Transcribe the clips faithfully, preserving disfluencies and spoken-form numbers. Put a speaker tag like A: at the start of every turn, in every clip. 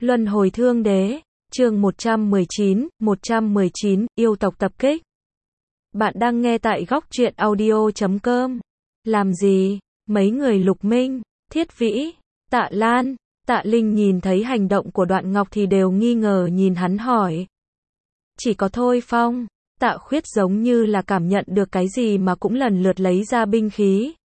A: Luân hồi thương đế, chương một trăm mười chín, một trăm mười chín, yêu tộc tập kích. Bạn đang nghe tại góc truyện audio chấm com. Làm gì? Mấy người Lục Minh, Thiết Vĩ, Tạ Lan, Tạ Linh nhìn thấy hành động của Đoạn Ngọc thì đều nghi ngờ nhìn hắn hỏi. Chỉ có Thôi Phong, Tạ Khuyết giống như là cảm nhận được cái gì mà cũng lần lượt lấy ra binh khí.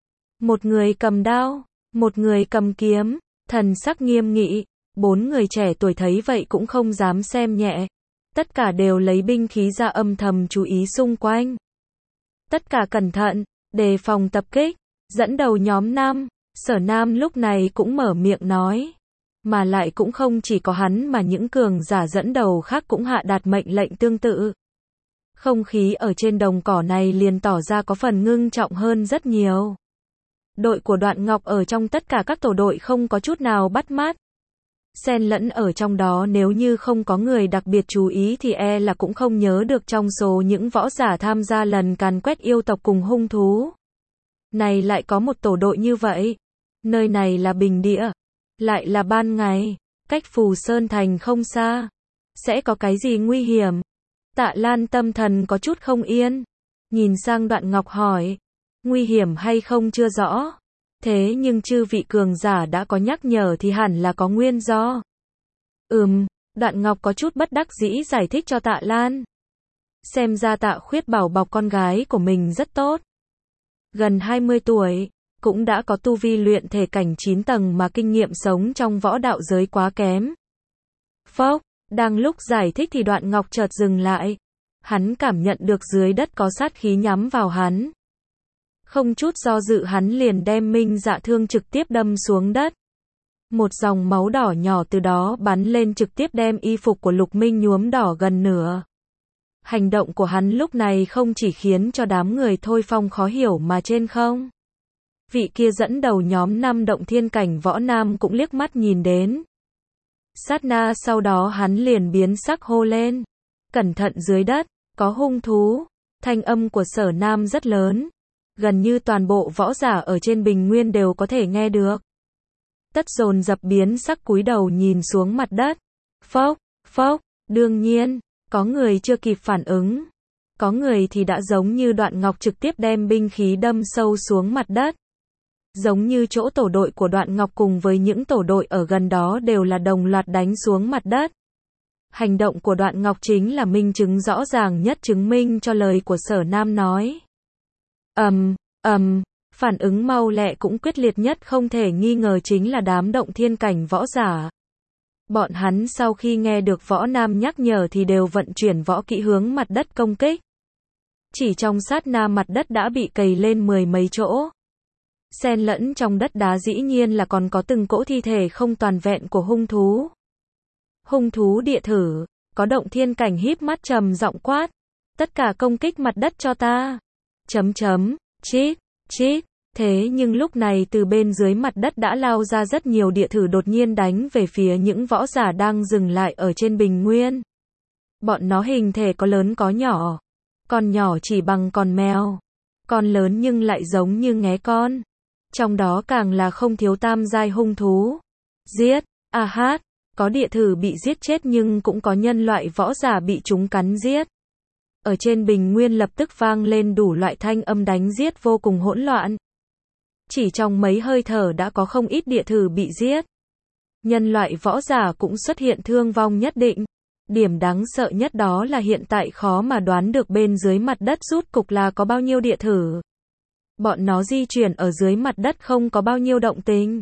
A: Một người cầm đao, một người cầm kiếm, thần sắc nghiêm nghị. Bốn người trẻ tuổi thấy vậy cũng không dám xem nhẹ. Tất cả đều lấy binh khí ra âm thầm chú ý xung quanh. Tất cả cẩn thận, đề phòng tập kích. Dẫn đầu nhóm năm, Sở Nam lúc này cũng mở miệng nói. Mà lại cũng không chỉ có hắn mà những cường giả dẫn đầu khác cũng hạ đạt mệnh lệnh tương tự. Không khí ở trên đồng cỏ này liền tỏ ra có phần ngưng trọng hơn rất nhiều. Đội của Đoạn Ngọc ở trong tất cả các tổ đội không có chút nào bắt mắt. Xen lẫn ở trong đó, nếu như không có người đặc biệt chú ý thì e là cũng không nhớ được trong số những võ giả tham gia lần càn quét yêu tộc cùng hung thú. Này lại có một tổ đội như vậy. Nơi này là bình địa. Lại là ban ngày. Cách Phù Sơn Thành không xa. Sẽ có cái gì nguy hiểm? Tạ Lan tâm thần có chút không yên. Nhìn sang Đoạn Ngọc hỏi. Nguy hiểm hay không chưa rõ. Thế nhưng chư vị cường giả đã có nhắc nhở thì hẳn là có nguyên do. Ừm, Đoạn Ngọc có chút bất đắc dĩ giải thích cho Tạ Lan. Xem ra Tạ Khuyết bảo bọc con gái của mình rất tốt. Gần hai mươi tuổi, cũng đã có tu vi luyện thể cảnh chín tầng mà kinh nghiệm sống trong võ đạo giới quá kém. Phốc, đang lúc giải thích thì Đoạn Ngọc chợt dừng lại. Hắn cảm nhận được dưới đất có sát khí nhắm vào hắn. Không chút do dự hắn liền đem Minh Dạ thương trực tiếp đâm xuống đất. Một dòng máu đỏ nhỏ từ đó bắn lên trực tiếp đem y phục của Lục Minh nhuốm đỏ gần nửa. Hành động của hắn lúc này không chỉ khiến cho đám người Thôi Phong khó hiểu mà trên không. Vị kia dẫn đầu nhóm năm động thiên cảnh võ nam cũng liếc mắt nhìn đến. Sát na sau đó hắn liền biến sắc hô lên. Cẩn thận dưới đất, có hung thú. Thanh âm của Sở Nam rất lớn. Gần như toàn bộ võ giả ở trên bình nguyên đều có thể nghe được. Tất dồn dập biến sắc cúi đầu nhìn xuống mặt đất. Phốc, phốc, đương nhiên, có người chưa kịp phản ứng. Có người thì đã giống như Đoạn Ngọc trực tiếp đem binh khí đâm sâu xuống mặt đất. Giống như chỗ tổ đội của Đoạn Ngọc cùng với những tổ đội ở gần đó đều là đồng loạt đánh xuống mặt đất. Hành động của Đoạn Ngọc chính là minh chứng rõ ràng nhất chứng minh cho lời của Sở Nam nói. Ầm, um, ầm, um, phản ứng mau lẹ cũng quyết liệt nhất không thể nghi ngờ chính là đám động thiên cảnh võ giả. Bọn hắn sau khi nghe được Võ Nam nhắc nhở thì đều vận chuyển võ kỹ hướng mặt đất công kích. Chỉ trong sát na mặt đất đã bị cày lên mười mấy chỗ. Xen lẫn trong đất đá dĩ nhiên là còn có từng cỗ thi thể không toàn vẹn của hung thú. Hung thú địa thử, có động thiên cảnh híp mắt trầm giọng quát. Tất cả công kích mặt đất cho ta. Chấm chấm, chít, chít. Thế nhưng lúc này từ bên dưới mặt đất đã lao ra rất nhiều địa thử đột nhiên đánh về phía những võ giả đang dừng lại ở trên bình nguyên. Bọn nó hình thể có lớn có nhỏ. Con nhỏ chỉ bằng con mèo. Con lớn nhưng lại giống như nghé con. Trong đó càng là không thiếu tam giai hung thú. Giết, a hát, có địa thử bị giết chết nhưng cũng có nhân loại võ giả bị chúng cắn giết. Ở trên bình nguyên lập tức vang lên đủ loại thanh âm đánh giết vô cùng hỗn loạn. Chỉ trong mấy hơi thở đã có không ít địa thử bị giết. Nhân loại võ giả cũng xuất hiện thương vong nhất định. Điểm đáng sợ nhất đó là hiện tại khó mà đoán được bên dưới mặt đất rút cục là có bao nhiêu địa thử. Bọn nó di chuyển ở dưới mặt đất không có bao nhiêu động tĩnh.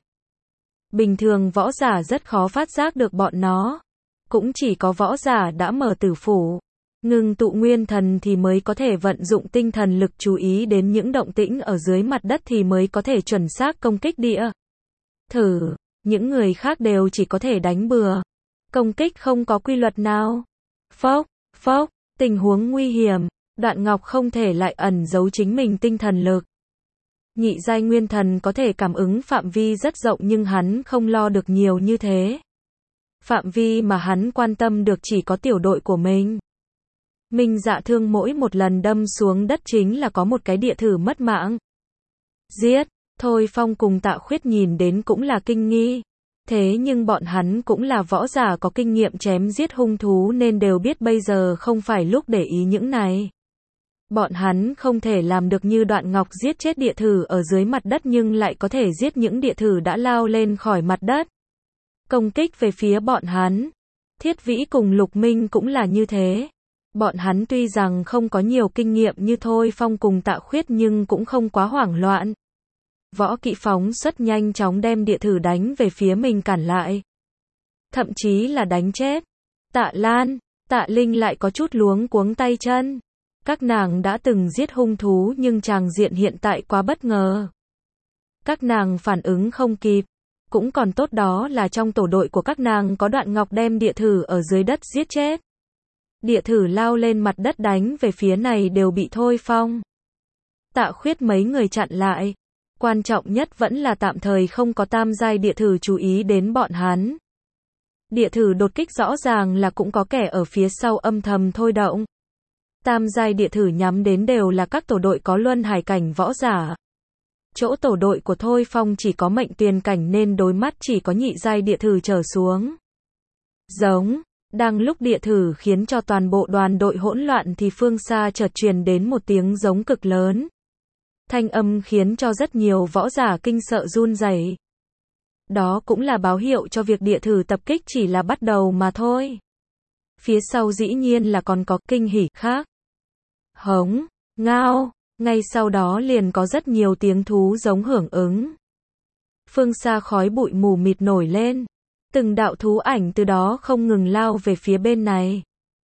A: Bình thường võ giả rất khó phát giác được bọn nó. Cũng chỉ có võ giả đã mở tử phủ. Ngưng tụ nguyên thần thì mới có thể vận dụng tinh thần lực chú ý đến những động tĩnh ở dưới mặt đất thì mới có thể chuẩn xác công kích địa thử. Những người khác đều chỉ có thể đánh bừa. Công kích không có quy luật nào. Phốc, phốc, tình huống nguy hiểm. Đoạn Ngọc không thể lại ẩn giấu chính mình tinh thần lực. Nhị giai nguyên thần có thể cảm ứng phạm vi rất rộng nhưng hắn không lo được nhiều như thế. Phạm vi mà hắn quan tâm được chỉ có tiểu đội của mình. Minh Dạ thương mỗi một lần đâm xuống đất chính là có một cái địa thử mất mạng. Giết, Thôi Phong cùng Tạ Khuyết nhìn đến cũng là kinh nghi. Thế nhưng bọn hắn cũng là võ giả có kinh nghiệm chém giết hung thú nên đều biết bây giờ không phải lúc để ý những này. Bọn hắn không thể làm được như Đoạn Ngọc giết chết địa thử ở dưới mặt đất nhưng lại có thể giết những địa thử đã lao lên khỏi mặt đất. Công kích về phía bọn hắn. Thiết Vĩ cùng Lục Minh cũng là như thế. Bọn hắn tuy rằng không có nhiều kinh nghiệm như Thôi Phong cùng Tạ Khuyết nhưng cũng không quá hoảng loạn. Võ kỹ phóng xuất nhanh chóng đem địa thử đánh về phía mình cản lại. Thậm chí là đánh chết. Tạ Lan, Tạ Linh lại có chút luống cuống tay chân. Các nàng đã từng giết hung thú nhưng tràng diện hiện tại quá bất ngờ. Các nàng phản ứng không kịp. Cũng còn tốt đó là trong tổ đội của các nàng có Đoạn Ngọc đem địa thử ở dưới đất giết chết. Địa thử lao lên mặt đất đánh về phía này đều bị Thôi Phong, Tạ Khuyết mấy người chặn lại. Quan trọng nhất vẫn là tạm thời không có tam giai địa thử chú ý đến bọn hắn. Địa thử đột kích rõ ràng là cũng có kẻ ở phía sau âm thầm thôi động. Tam giai địa thử nhắm đến đều là các tổ đội có luân hải cảnh võ giả. Chỗ tổ đội của Thôi Phong chỉ có mệnh tuyền cảnh nên đối mắt chỉ có nhị giai địa thử trở xuống. Giống, đang lúc địa thử khiến cho toàn bộ đoàn đội hỗn loạn thì phương xa chợt truyền đến một tiếng giống cực lớn. Thanh âm khiến cho rất nhiều võ giả kinh sợ run rẩy. Đó cũng là báo hiệu cho việc địa thử tập kích chỉ là bắt đầu mà thôi. Phía sau dĩ nhiên là còn có kinh hỉ khác. Hống, ngao, ngay sau đó liền có rất nhiều tiếng thú giống hưởng ứng. Phương xa khói bụi mù mịt nổi lên. Từng đạo thú ảnh từ đó không ngừng lao về phía bên này.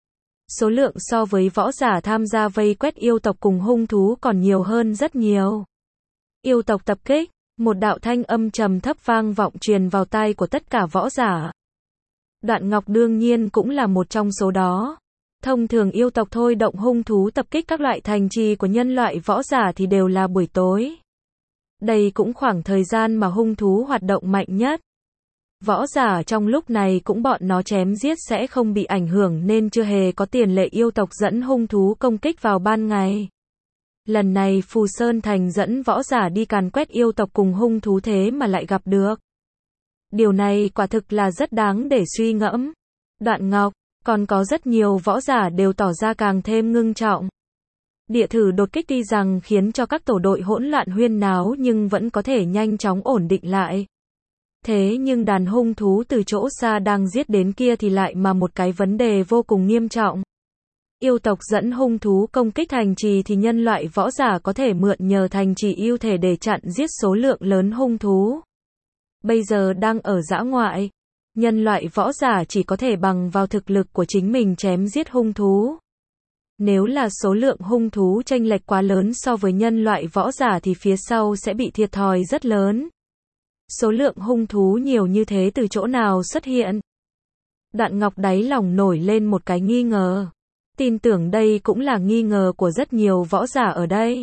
A: Số lượng so với võ giả tham gia vây quét yêu tộc cùng hung thú còn nhiều hơn rất nhiều. Yêu tộc tập kích, một đạo thanh âm trầm thấp vang vọng truyền vào tai của tất cả võ giả. Đoạn Ngọc đương nhiên cũng là một trong số đó. Thông thường yêu tộc thôi động hung thú tập kích các loại thành trì của nhân loại võ giả thì đều là buổi tối. Đây cũng khoảng thời gian mà hung thú hoạt động mạnh nhất. Võ giả trong lúc này cũng bọn nó chém giết sẽ không bị ảnh hưởng nên chưa hề có tiền lệ yêu tộc dẫn hung thú công kích vào ban ngày. Lần này Phù Sơn Thành dẫn võ giả đi càn quét yêu tộc cùng hung thú thế mà lại gặp được. Điều này quả thực là rất đáng để suy ngẫm. Đoạn Ngọc, còn có rất nhiều võ giả đều tỏ ra càng thêm ngưng trọng. Địa thử đột kích tuy rằng khiến cho các tổ đội hỗn loạn huyên náo nhưng vẫn có thể nhanh chóng ổn định lại. Thế nhưng đàn hung thú từ chỗ xa đang giết đến kia thì lại mà một cái vấn đề vô cùng nghiêm trọng. Yêu tộc dẫn hung thú công kích thành trì thì nhân loại võ giả có thể mượn nhờ thành trì ưu thể để chặn giết số lượng lớn hung thú. Bây giờ đang ở dã ngoại, nhân loại võ giả chỉ có thể bằng vào thực lực của chính mình chém giết hung thú. Nếu là số lượng hung thú chênh lệch quá lớn so với nhân loại võ giả thì phía sau sẽ bị thiệt thòi rất lớn. Số lượng hung thú nhiều như thế từ chỗ nào xuất hiện? Đoạn Ngọc đáy lòng nổi lên một cái nghi ngờ. Tin tưởng đây cũng là nghi ngờ của rất nhiều võ giả ở đây.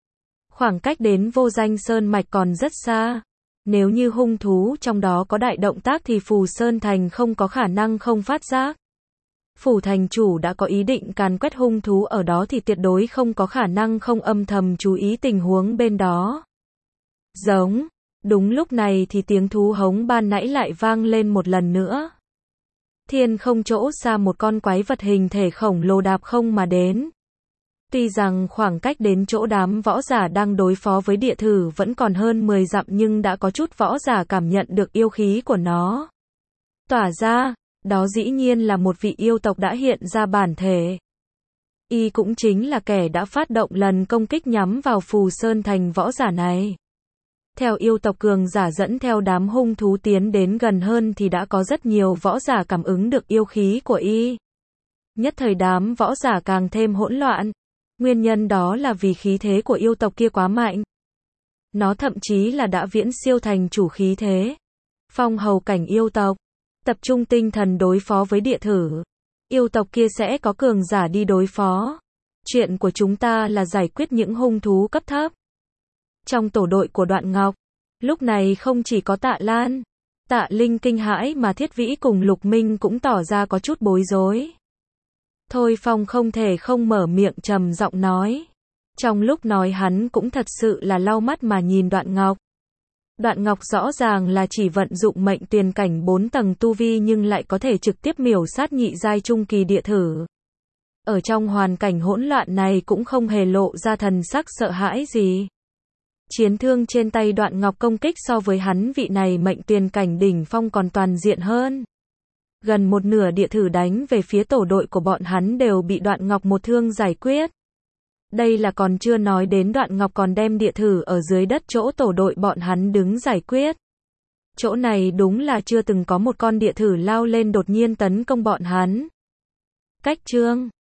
A: Khoảng cách đến Vô Danh Sơn Mạch còn rất xa. Nếu như hung thú trong đó có đại động tác thì Phù Sơn Thành không có khả năng không phát giác. Phủ thành chủ đã có ý định càn quét hung thú ở đó thì tuyệt đối không có khả năng không âm thầm chú ý tình huống bên đó. Giống. Đúng lúc này thì tiếng thú hống ban nãy lại vang lên một lần nữa. Thiên không chỗ xa một con quái vật hình thể khổng lồ đạp không mà đến. Tuy rằng khoảng cách đến chỗ đám võ giả đang đối phó với địa thử vẫn còn hơn mười dặm nhưng đã có chút võ giả cảm nhận được yêu khí của nó tỏa ra, đó dĩ nhiên là một vị yêu tộc đã hiện ra bản thể. Y cũng chính là kẻ đã phát động lần công kích nhắm vào Phù Sơn Thành võ giả này. Theo yêu tộc cường giả dẫn theo đám hung thú tiến đến gần hơn thì đã có rất nhiều võ giả cảm ứng được yêu khí của y. Nhất thời đám võ giả càng thêm hỗn loạn. Nguyên nhân đó là vì khí thế của yêu tộc kia quá mạnh. Nó thậm chí là đã viễn siêu thành chủ khí thế. Phong hầu cảnh yêu tộc. Tập trung tinh thần đối phó với địa thử. Yêu tộc kia sẽ có cường giả đi đối phó. Chuyện của chúng ta là giải quyết những hung thú cấp thấp. Trong tổ đội của Đoạn Ngọc, lúc này không chỉ có Tạ Lan, Tạ Linh kinh hãi mà Thiết Vĩ cùng Lục Minh cũng tỏ ra có chút bối rối. Thôi Phong không thể không mở miệng trầm giọng nói. Trong lúc nói hắn cũng thật sự là lau mắt mà nhìn Đoạn Ngọc. Đoạn Ngọc rõ ràng là chỉ vận dụng mệnh tuyền cảnh bốn tầng tu vi nhưng lại có thể trực tiếp miểu sát nhị giai trung kỳ địa thử. Ở trong hoàn cảnh hỗn loạn này cũng không hề lộ ra thần sắc sợ hãi gì. Chiến thương trên tay Đoạn Ngọc công kích so với hắn vị này mệnh tuyền cảnh đỉnh phong còn toàn diện hơn. Gần một nửa địa thử đánh về phía tổ đội của bọn hắn đều bị Đoạn Ngọc một thương giải quyết. Đây là còn chưa nói đến Đoạn Ngọc còn đem địa thử ở dưới đất chỗ tổ đội bọn hắn đứng giải quyết. Chỗ này đúng là chưa từng có một con địa thử lao lên đột nhiên tấn công bọn hắn. Cách chương